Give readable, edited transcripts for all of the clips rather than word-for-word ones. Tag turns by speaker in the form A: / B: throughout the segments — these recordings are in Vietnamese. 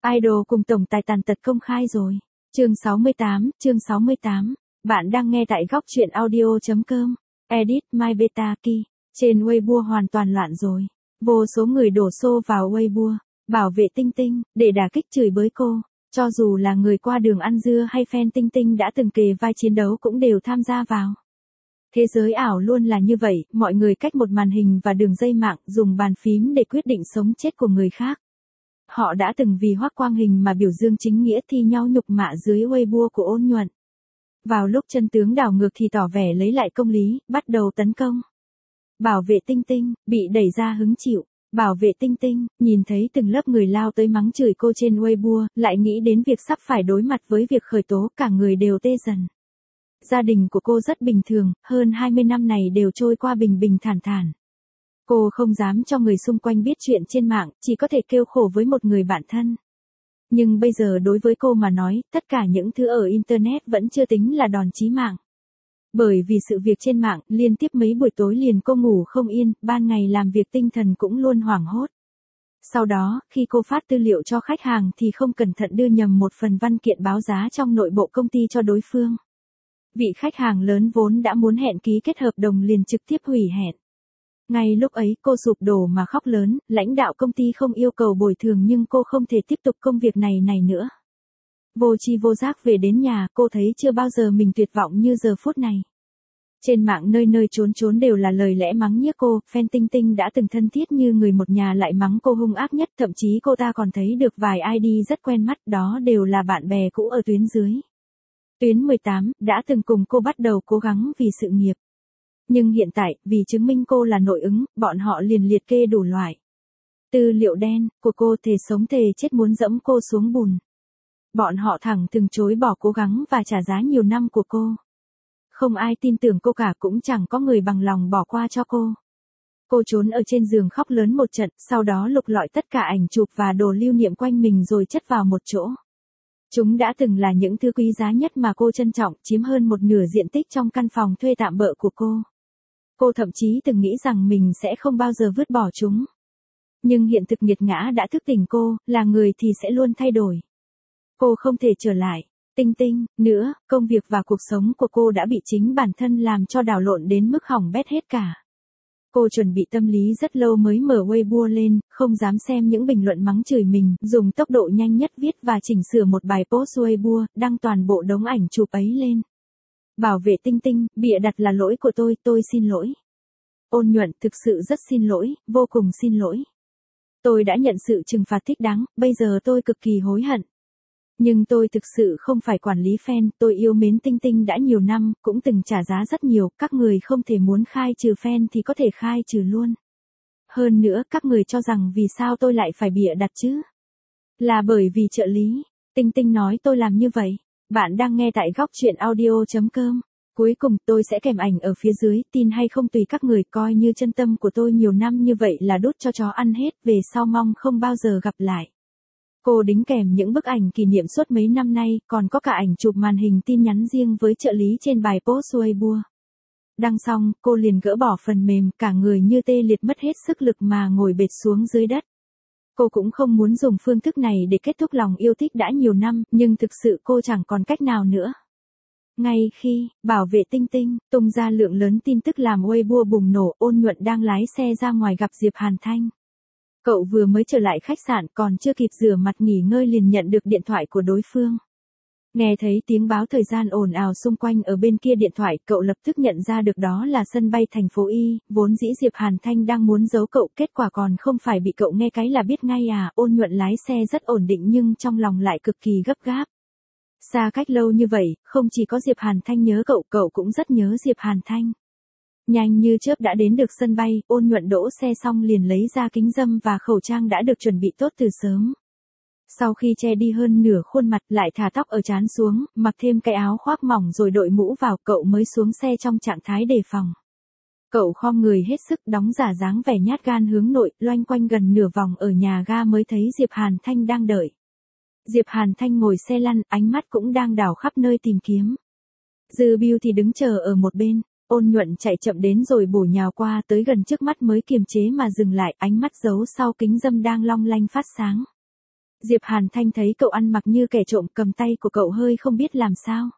A: Idol cùng tổng tài tàn tật công khai rồi. Chương 68. Bạn đang nghe tại góc truyện audio.com. Edit My Beta Ki. Trên Weibo hoàn toàn loạn rồi. Vô số người đổ xô vào Weibo, bảo vệ Tinh Tinh, để đả kích chửi bới cô. Cho dù là người qua đường ăn dưa hay fan Tinh Tinh đã từng kề vai chiến đấu cũng đều tham gia vào. Thế giới ảo luôn là như vậy, mọi người cách một màn hình và đường dây mạng dùng bàn phím để quyết định sống chết của người khác. Họ đã từng vì Hoắc Quang Hình mà biểu dương chính nghĩa thi nhau nhục mạ dưới Weibo của Ôn Nhuận. Vào lúc chân tướng đảo ngược thì tỏ vẻ lấy lại công lý, bắt đầu tấn công. Bảo vệ Tinh Tinh, bị đẩy ra hứng chịu. Bảo vệ Tinh Tinh, nhìn thấy từng lớp người lao tới mắng chửi cô trên Weibo, lại nghĩ đến việc sắp phải đối mặt với việc khởi tố, cả người đều tê dần. Gia đình của cô rất bình thường, hơn 20 năm này đều trôi qua bình bình thản thản. Cô không dám cho người xung quanh biết chuyện trên mạng, chỉ có thể kêu khổ với một người bạn thân. Nhưng bây giờ đối với cô mà nói, tất cả những thứ ở Internet vẫn chưa tính là đòn chí mạng. Bởi vì sự việc trên mạng, liên tiếp mấy buổi tối liền cô ngủ không yên, ban ngày làm việc tinh thần cũng luôn hoảng hốt. Sau đó, khi cô phát tư liệu cho khách hàng thì không cẩn thận đưa nhầm một phần văn kiện báo giá trong nội bộ công ty cho đối phương. Vị khách hàng lớn vốn đã muốn hẹn ký kết hợp đồng liền trực tiếp hủy hẹn. Ngay lúc ấy cô sụp đổ mà khóc lớn, lãnh đạo công ty không yêu cầu bồi thường nhưng cô không thể tiếp tục công việc này nữa. Vô tri vô giác về đến nhà, cô thấy chưa bao giờ mình tuyệt vọng như giờ phút này. Trên mạng nơi nơi trốn trốn đều là lời lẽ mắng nhiếc cô, fan Tinh Tinh đã từng thân thiết như người một nhà lại mắng cô hung ác nhất, thậm chí cô ta còn thấy được vài ID rất quen mắt, đó đều là bạn bè cũ ở tuyến dưới. Tuyến 18, đã từng cùng cô bắt đầu cố gắng vì sự nghiệp. Nhưng hiện tại, vì chứng minh cô là nội ứng, bọn họ liền liệt kê đủ loại tư liệu đen của cô, thề sống thề chết muốn dẫm cô xuống bùn. Bọn họ thẳng thừng chối bỏ cố gắng và trả giá nhiều năm của cô. Không ai tin tưởng cô cả, cũng chẳng có người bằng lòng bỏ qua cho cô. Cô trốn ở trên giường khóc lớn một trận, sau đó lục lọi tất cả ảnh chụp và đồ lưu niệm quanh mình rồi chất vào một chỗ. Chúng đã từng là những thứ quý giá nhất mà cô trân trọng, chiếm hơn một nửa diện tích trong căn phòng thuê tạm bợ của cô. Cô thậm chí từng nghĩ rằng mình sẽ không bao giờ vứt bỏ chúng. Nhưng hiện thực nghiệt ngã đã thức tỉnh cô, là người thì sẽ luôn thay đổi. Cô không thể trở lại. Tinh Tinh, nữa, công việc và cuộc sống của cô đã bị chính bản thân làm cho đảo lộn đến mức hỏng bét hết cả. Cô chuẩn bị tâm lý rất lâu mới mở Weibo lên, không dám xem những bình luận mắng chửi mình, dùng tốc độ nhanh nhất viết và chỉnh sửa một bài post Weibo, đăng toàn bộ đống ảnh chụp ấy lên. Bảo vệ Tinh Tinh, bịa đặt là lỗi của tôi xin lỗi. Ôn Nhuận, thực sự rất xin lỗi, vô cùng xin lỗi. Tôi đã nhận sự trừng phạt thích đáng, bây giờ tôi cực kỳ hối hận. Nhưng tôi thực sự không phải quản lý fan, tôi yêu mến Tinh Tinh đã nhiều năm, cũng từng trả giá rất nhiều, các người không thể muốn khai trừ fan thì có thể khai trừ luôn. Hơn nữa, các người cho rằng vì sao tôi lại phải bịa đặt chứ? Là bởi vì trợ lý, Tinh Tinh nói tôi làm như vậy. Bạn đang nghe tại góc truyện audio.com. Cuối cùng tôi sẽ kèm ảnh ở phía dưới, tin hay không tùy các người, coi như chân tâm của tôi nhiều năm như vậy là đút cho chó ăn hết, về sau mong không bao giờ gặp lại. Cô đính kèm những bức ảnh kỷ niệm suốt mấy năm nay, còn có cả ảnh chụp màn hình tin nhắn riêng với trợ lý trên bài post Weibo. Đăng xong, cô liền gỡ bỏ phần mềm, cả người như tê liệt mất hết sức lực mà ngồi bệt xuống dưới đất. Cô cũng không muốn dùng phương thức này để kết thúc lòng yêu thích đã nhiều năm, nhưng thực sự cô chẳng còn cách nào nữa. Ngay khi, bảo vệ Tinh Tinh, tung ra lượng lớn tin tức làm Weibo bùng nổ, Ôn Nhuận đang lái xe ra ngoài gặp Diệp Hàn Thanh. Cậu vừa mới trở lại khách sạn, còn chưa kịp rửa mặt nghỉ ngơi liền nhận được điện thoại của đối phương. Nghe thấy tiếng báo thời gian ồn ào xung quanh ở bên kia điện thoại, cậu lập tức nhận ra được đó là sân bay thành phố Y, vốn dĩ Diệp Hàn Thanh đang muốn giấu cậu, kết quả còn không phải bị cậu nghe cái là biết ngay à. Ôn Nhuận lái xe rất ổn định nhưng trong lòng lại cực kỳ gấp gáp. Xa cách lâu như vậy, không chỉ có Diệp Hàn Thanh nhớ cậu cũng rất nhớ Diệp Hàn Thanh. Nhanh như chớp đã đến được sân bay, Ôn Nhuận đỗ xe xong liền lấy ra kính râm và khẩu trang đã được chuẩn bị tốt từ sớm. Sau khi che đi hơn nửa khuôn mặt, lại thả tóc ở trán xuống, mặc thêm cái áo khoác mỏng rồi đội mũ vào, cậu mới xuống xe trong trạng thái đề phòng. Cậu khom người hết sức, đóng giả dáng vẻ nhát gan hướng nội, loanh quanh gần nửa vòng ở nhà ga mới thấy Diệp Hàn Thanh đang đợi. Diệp Hàn Thanh ngồi xe lăn, ánh mắt cũng đang đảo khắp nơi tìm kiếm. Dư Bưu thì đứng chờ ở một bên. Ôn Nhuận chạy chậm đến rồi bổ nhào qua, tới gần trước mắt mới kiềm chế mà dừng lại, ánh mắt giấu sau kính râm đang long lanh phát sáng. Diệp Hàn Thanh thấy cậu ăn mặc như kẻ trộm, cầm tay của cậu hơi không biết làm sao.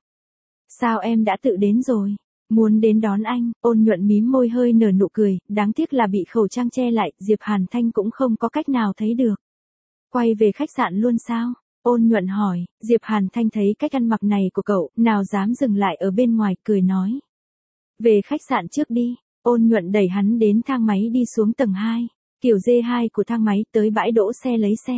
A: Sao em đã tự đến rồi? Muốn đến đón anh. Ôn Nhuận mím môi hơi nở nụ cười, đáng tiếc là bị khẩu trang che lại, Diệp Hàn Thanh cũng không có cách nào thấy được. Quay về khách sạn luôn sao? Ôn Nhuận hỏi. Diệp Hàn Thanh thấy cách ăn mặc này của cậu, nào dám dừng lại ở bên ngoài, cười nói. Về khách sạn trước đi. Ôn Nhuận đẩy hắn đến thang máy đi xuống tầng 2. Kiểu D2 của thang máy tới bãi đỗ xe lấy xe.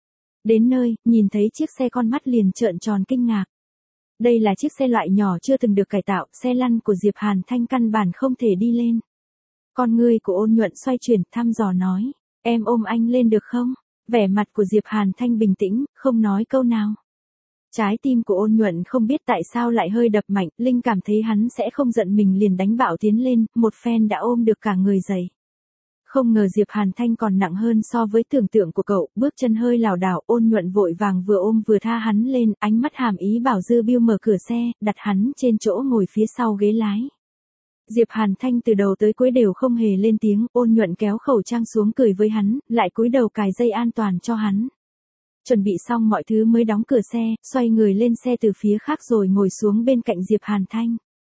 A: Đến nơi, nhìn thấy chiếc xe con mắt liền trợn tròn kinh ngạc. Đây là chiếc xe loại nhỏ chưa từng được cải tạo, xe lăn của Diệp Hàn Thanh căn bản không thể đi lên. Con ngươi của Ôn Nhuận xoay chuyển, thăm dò nói, em ôm anh lên được không? Vẻ mặt của Diệp Hàn Thanh bình tĩnh, không nói câu nào. Trái tim của Ôn Nhuận không biết tại sao lại hơi đập mạnh, linh cảm thấy hắn sẽ không giận mình liền đánh bạo tiến lên, một phen đã ôm được cả người dậy. Không ngờ Diệp Hàn Thanh còn nặng hơn so với tưởng tượng của cậu, bước chân hơi lảo đảo, Ôn Nhuận vội vàng vừa ôm vừa tha hắn lên, ánh mắt hàm ý bảo Dư Bưu mở cửa xe, đặt hắn trên chỗ ngồi phía sau ghế lái. Diệp Hàn Thanh từ đầu tới cuối đều không hề lên tiếng, Ôn Nhuận kéo khẩu trang xuống cười với hắn, lại cúi đầu cài dây an toàn cho hắn. Chuẩn bị xong mọi thứ mới đóng cửa xe, xoay người lên xe từ phía khác rồi ngồi xuống bên cạnh Diệp Hàn Thanh.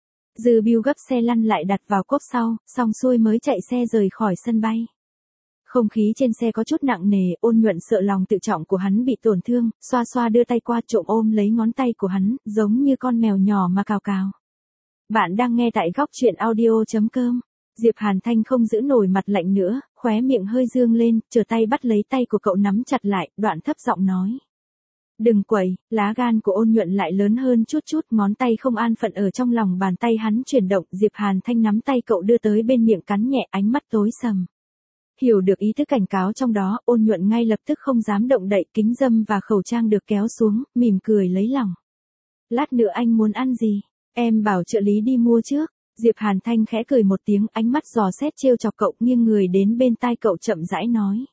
A: Dư Bưu gấp xe lăn lại đặt vào cốp sau, xong xuôi mới chạy xe rời khỏi sân bay. Không khí trên xe có chút nặng nề, Ôn Nhuận sợ lòng tự trọng của hắn bị tổn thương, xoa xoa đưa tay qua trộm ôm lấy ngón tay của hắn, giống như con mèo nhỏ mà cào cào. Bạn đang nghe tại góc truyện audio.com. Diệp Hàn Thanh không giữ nổi mặt lạnh nữa, khóe miệng hơi dương lên, trở tay bắt lấy tay của cậu nắm chặt lại, đoạn thấp giọng nói. Đừng quẩy, lá gan của Ôn Nhuận lại lớn hơn chút chút, ngón tay không an phận ở trong lòng bàn tay hắn chuyển động, Diệp Hàn Thanh nắm tay cậu đưa tới bên miệng cắn nhẹ, ánh mắt tối sầm. Hiểu được ý thức cảnh cáo trong đó, Ôn Nhuận ngay lập tức không dám động đậy, kính râm và khẩu trang được kéo xuống, mỉm cười lấy lòng. Lát nữa anh muốn ăn gì? Em bảo trợ lý đi mua trước. Diệp Hàn Thanh khẽ cười một tiếng, ánh mắt dò xét trêu chọc cậu, nghiêng người đến bên tai cậu chậm rãi nói.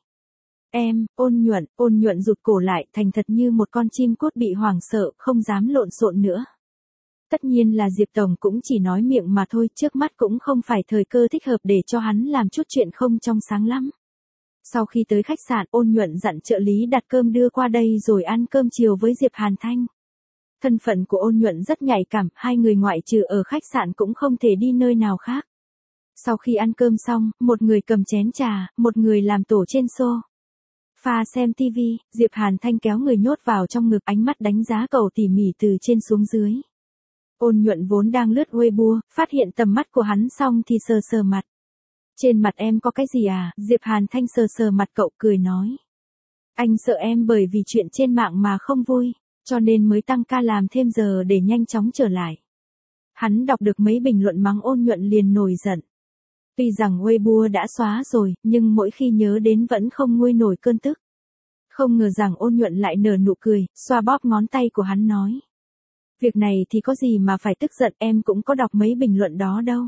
A: Em, Ôn Nhuận rụt cổ lại, thành thật như một con chim cút bị hoảng sợ, không dám lộn xộn nữa. Tất nhiên là Diệp Tổng cũng chỉ nói miệng mà thôi, trước mắt cũng không phải thời cơ thích hợp để cho hắn làm chút chuyện không trong sáng lắm. Sau khi tới khách sạn, Ôn Nhuận dặn trợ lý đặt cơm đưa qua đây rồi ăn cơm chiều với Diệp Hàn Thanh. Thân phận của Ôn Nhuận rất nhạy cảm, hai người ngoại trừ ở khách sạn cũng không thể đi nơi nào khác. Sau khi ăn cơm xong, một người cầm chén trà, một người làm tổ trên sofa xem TV, Diệp Hàn Thanh kéo người nhốt vào trong ngực, ánh mắt đánh giá cậu tỉ mỉ từ trên xuống dưới. Ôn Nhuận vốn đang lướt Weibo, phát hiện tầm mắt của hắn xong thì sờ sờ mặt. Trên mặt em có cái gì à? Diệp Hàn Thanh sờ sờ mặt cậu cười nói. Anh sợ em bởi vì chuyện trên mạng mà không vui, cho nên mới tăng ca làm thêm giờ để nhanh chóng trở lại. Hắn đọc được mấy bình luận mắng Ôn Nhuận liền nổi giận. Tuy rằng Weibo đã xóa rồi, nhưng mỗi khi nhớ đến vẫn không nguôi nổi cơn tức. Không ngờ rằng Ôn Nhuận lại nở nụ cười, xoa bóp ngón tay của hắn nói. Việc này thì có gì mà phải tức giận, em cũng có đọc mấy bình luận đó đâu.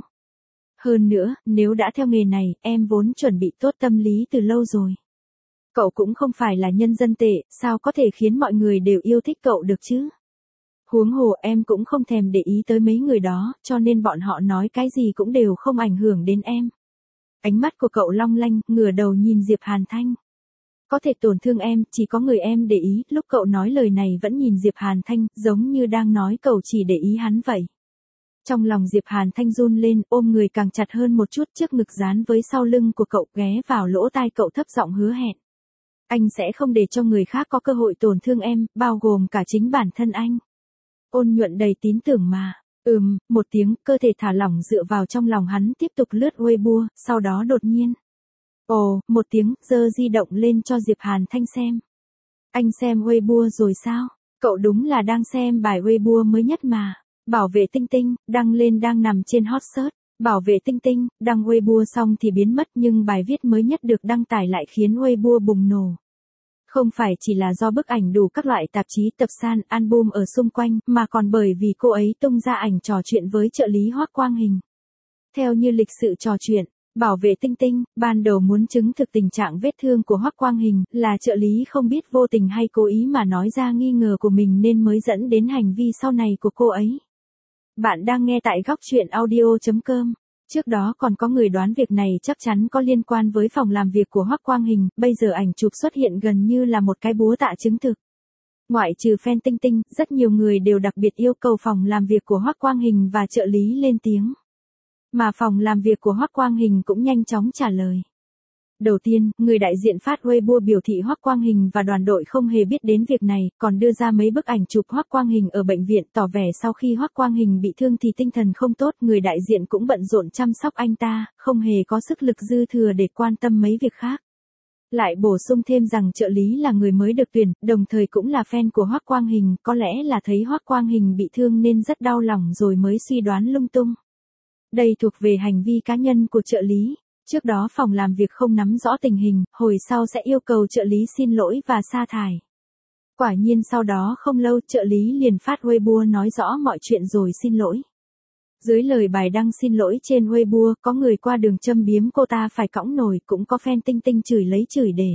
A: Hơn nữa, nếu đã theo nghề này, em vốn chuẩn bị tốt tâm lý từ lâu rồi. Cậu cũng không phải là nhân dân tệ, sao có thể khiến mọi người đều yêu thích cậu được chứ? Huống hồ em cũng không thèm để ý tới mấy người đó, cho nên bọn họ nói cái gì cũng đều không ảnh hưởng đến em. Ánh mắt của cậu long lanh, ngửa đầu nhìn Diệp Hàn Thanh. Có thể tổn thương em, chỉ có người em để ý, lúc cậu nói lời này vẫn nhìn Diệp Hàn Thanh, giống như đang nói cậu chỉ để ý hắn vậy. Trong lòng Diệp Hàn Thanh run lên, ôm người càng chặt hơn một chút, trước ngực dán với sau lưng của cậu, ghé vào lỗ tai cậu thấp giọng hứa hẹn. Anh sẽ không để cho người khác có cơ hội tổn thương em, bao gồm cả chính bản thân anh. Ôn Nhuận đầy tín tưởng mà. Một tiếng, cơ thể thả lỏng dựa vào trong lòng hắn, tiếp tục lướt Weibo, sau đó đột nhiên. Ồ, một tiếng, giơ di động lên cho Diệp Hàn Thanh xem. Anh xem Weibo rồi sao? Cậu đúng là đang xem bài Weibo mới nhất mà. Bảo vệ tinh tinh, đăng lên đang nằm trên hot search. Bảo vệ tinh tinh, đăng Weibo xong thì biến mất, nhưng bài viết mới nhất được đăng tải lại khiến Weibo bùng nổ. Không phải chỉ là do bức ảnh đủ các loại tạp chí, tập san, album ở xung quanh, mà còn bởi vì cô ấy tung ra ảnh trò chuyện với trợ lý Hoắc Quang Hình. Theo như lịch sự trò chuyện, Bảo vệ tinh tinh, ban đầu muốn chứng thực tình trạng vết thương của Hoắc Quang Hình, là trợ lý không biết vô tình hay cố ý mà nói ra nghi ngờ của mình nên mới dẫn đến hành vi sau này của cô ấy. Bạn đang nghe tại góc truyện audio.com. Trước đó còn có người đoán việc này chắc chắn có liên quan với phòng làm việc của Hoắc Quang Hình, bây giờ ảnh chụp xuất hiện gần như là một cái búa tạ chứng thực. Ngoại trừ fan Tinh Tinh, rất nhiều người đều đặc biệt yêu cầu phòng làm việc của Hoắc Quang Hình và trợ lý lên tiếng. Mà phòng làm việc của Hoắc Quang Hình cũng nhanh chóng trả lời. Đầu tiên, người đại diện phát Weibo biểu thị Hoắc Quang Hình và đoàn đội không hề biết đến việc này, còn đưa ra mấy bức ảnh chụp Hoắc Quang Hình ở bệnh viện tỏ vẻ sau khi Hoắc Quang Hình bị thương thì tinh thần không tốt, người đại diện cũng bận rộn chăm sóc anh ta, không hề có sức lực dư thừa để quan tâm mấy việc khác. Lại bổ sung thêm rằng trợ lý là người mới được tuyển, đồng thời cũng là fan của Hoắc Quang Hình, có lẽ là thấy Hoắc Quang Hình bị thương nên rất đau lòng rồi mới suy đoán lung tung. Đây thuộc về hành vi cá nhân của trợ lý. Trước đó phòng làm việc không nắm rõ tình hình, hồi sau sẽ yêu cầu trợ lý xin lỗi và sa thải. Quả nhiên sau đó không lâu trợ lý liền phát Weibo nói rõ mọi chuyện rồi xin lỗi. Dưới lời bài đăng xin lỗi trên Weibo, có người qua đường châm biếm cô ta phải cõng nồi, cũng có fan Tinh Tinh chửi lấy chửi để.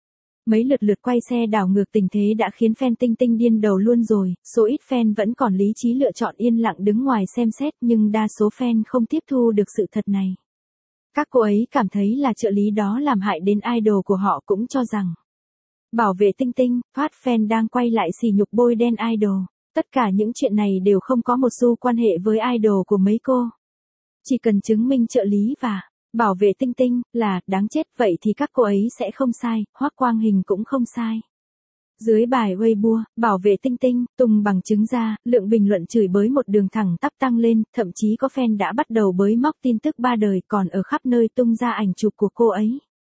A: Mấy lượt quay xe đảo ngược tình thế đã khiến fan Tinh Tinh điên đầu luôn rồi, số ít fan vẫn còn lý trí lựa chọn yên lặng đứng ngoài xem xét nhưng đa số fan không tiếp thu được sự thật này. Các cô ấy cảm thấy là trợ lý đó làm hại đến idol của họ, cũng cho rằng bảo vệ Tinh Tinh, phát fan đang quay lại sỉ nhục bôi đen idol. Tất cả những chuyện này đều không có một xu quan hệ với idol của mấy cô. Chỉ cần chứng minh trợ lý và bảo vệ Tinh Tinh là đáng chết vậy thì các cô ấy sẽ không sai, Hoắc Quang Hình cũng không sai. Dưới bài Weibo, bảo vệ Tinh Tinh, tung bằng chứng ra, lượng bình luận chửi bới một đường thẳng tắp tăng lên, thậm chí có fan đã bắt đầu bới móc tin tức ba đời còn ở khắp nơi tung ra ảnh chụp của cô ấy.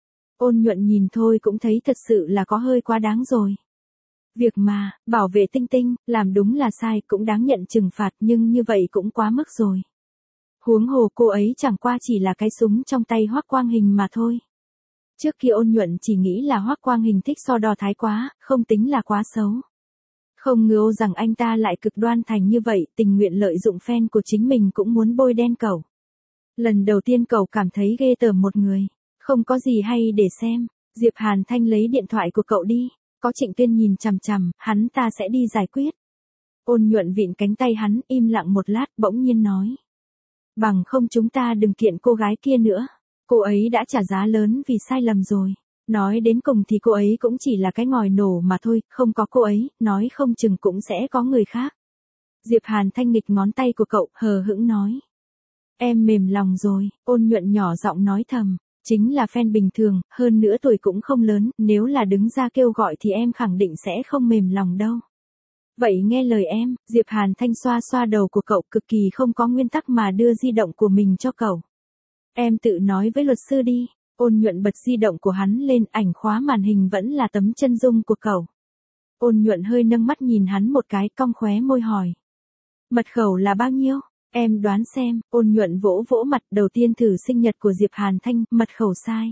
A: Ôn Nhuận nhìn thôi cũng thấy thật sự là có hơi quá đáng rồi. Việc mà, bảo vệ Tinh Tinh, làm đúng là sai cũng đáng nhận trừng phạt nhưng như vậy cũng quá mức rồi. Huống hồ cô ấy chẳng qua chỉ là cái súng trong tay Hoắc Quang Hình mà thôi. Trước kia Ôn Nhuận chỉ nghĩ là Hoắc Quang Hình thích so đo thái quá, không tính là quá xấu. Không ngờ rằng anh ta lại cực đoan thành như vậy, tình nguyện lợi dụng fan của chính mình cũng muốn bôi đen cậu. Lần đầu tiên cậu cảm thấy ghê tởm một người, không có gì hay để xem. Diệp Hàn Thanh lấy điện thoại của cậu đi, có Trịnh Tuyên nhìn chằm chằm, hắn ta sẽ đi giải quyết. Ôn Nhuận vịn cánh tay hắn, im lặng một lát, bỗng nhiên nói. Bằng không chúng ta đừng kiện cô gái kia nữa. Cô ấy đã trả giá lớn vì sai lầm rồi. Nói đến cùng thì cô ấy cũng chỉ là cái ngòi nổ mà thôi, không có cô ấy, nói không chừng cũng sẽ có người khác. Diệp Hàn Thanh nghịch ngón tay của cậu, hờ hững nói. Em mềm lòng rồi, Ôn Nhuận nhỏ giọng nói thầm. Chính là fan bình thường, hơn nữa tuổi cũng không lớn, nếu là đứng ra kêu gọi thì em khẳng định sẽ không mềm lòng đâu. Vậy nghe lời em, Diệp Hàn Thanh xoa xoa đầu của cậu, cực kỳ không có nguyên tắc mà đưa di động của mình cho cậu. Em tự nói với luật sư đi. Ôn Nhuận bật di động của hắn lên, ảnh khóa màn hình vẫn là tấm chân dung của cậu. Ôn Nhuận hơi nâng mắt nhìn hắn một cái, cong khóe môi hỏi. Mật khẩu là bao nhiêu? Em đoán xem. Ôn Nhuận vỗ vỗ mặt, đầu tiên thử sinh nhật của Diệp Hàn Thanh, mật khẩu sai.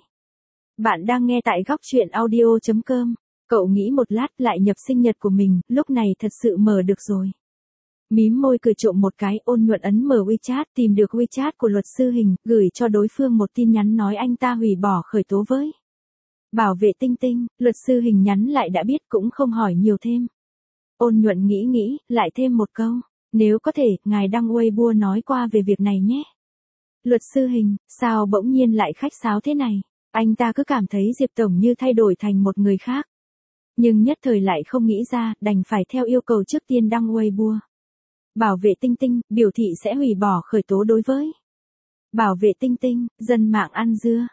A: Bạn đang nghe tại góc truyện audio.com. Cậu nghĩ một lát lại nhập sinh nhật của mình, lúc này thật sự mở được rồi. Mím môi cười trộm một cái, Ôn Nhuận ấn mở WeChat, tìm được WeChat của luật sư Hình, gửi cho đối phương một tin nhắn nói anh ta hủy bỏ khởi tố với bảo vệ Tinh Tinh. Luật sư Hình nhắn lại đã biết cũng không hỏi nhiều thêm. Ôn Nhuận nghĩ, lại thêm một câu. Nếu có thể, ngài đăng Weibo nói qua về việc này nhé. Luật sư Hình, sao bỗng nhiên lại khách sáo thế này? Anh ta cứ cảm thấy Diệp Tổng như thay đổi thành một người khác. Nhưng nhất thời lại không nghĩ ra, đành phải theo yêu cầu trước tiên đăng Weibo. Bảo vệ Tinh Tinh, biểu thị sẽ hủy bỏ khởi tố đối với bảo vệ Tinh Tinh, dân mạng ăn dưa,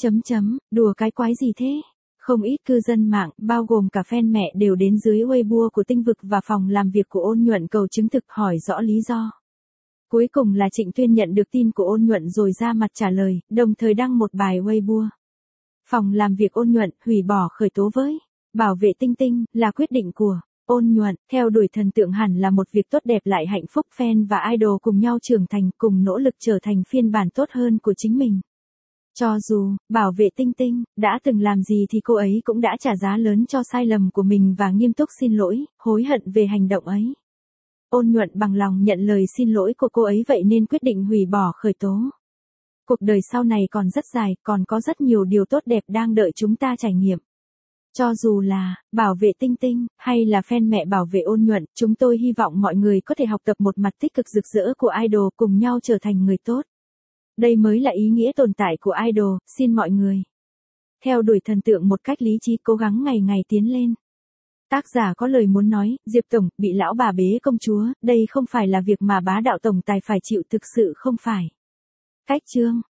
A: đùa cái quái gì thế? Không ít cư dân mạng, bao gồm cả fan mẹ đều đến dưới Weibo của Tinh Vực và phòng làm việc của Ôn Nhuận cầu chứng thực hỏi rõ lý do. Cuối cùng là Trịnh Tuyên nhận được tin của Ôn Nhuận rồi ra mặt trả lời, đồng thời đăng một bài Weibo. Phòng làm việc Ôn Nhuận, hủy bỏ khởi tố với bảo vệ Tinh Tinh, là quyết định của Ôn Nhuận, theo đuổi thần tượng hẳn là một việc tốt đẹp lại hạnh phúc, fan và idol cùng nhau trưởng thành, cùng nỗ lực trở thành phiên bản tốt hơn của chính mình. Cho dù, bảo vệ Tinh Tinh, đã từng làm gì thì cô ấy cũng đã trả giá lớn cho sai lầm của mình và nghiêm túc xin lỗi, hối hận về hành động ấy. Ôn Nhuận bằng lòng nhận lời xin lỗi của cô ấy vậy nên quyết định hủy bỏ khởi tố. Cuộc đời sau này còn rất dài, còn có rất nhiều điều tốt đẹp đang đợi chúng ta trải nghiệm. Cho dù là bảo vệ Tinh Tinh, hay là fan mẹ bảo vệ Ôn Nhuận, chúng tôi hy vọng mọi người có thể học tập một mặt tích cực rực rỡ của idol cùng nhau trở thành người tốt. Đây mới là ý nghĩa tồn tại của idol, xin mọi người. Theo đuổi thần tượng một cách lý trí, cố gắng ngày ngày tiến lên. Tác giả có lời muốn nói, Diệp Tổng, bị lão bà bế công chúa, đây không phải là việc mà bá đạo tổng tài phải chịu, thực sự không phải. Cách chương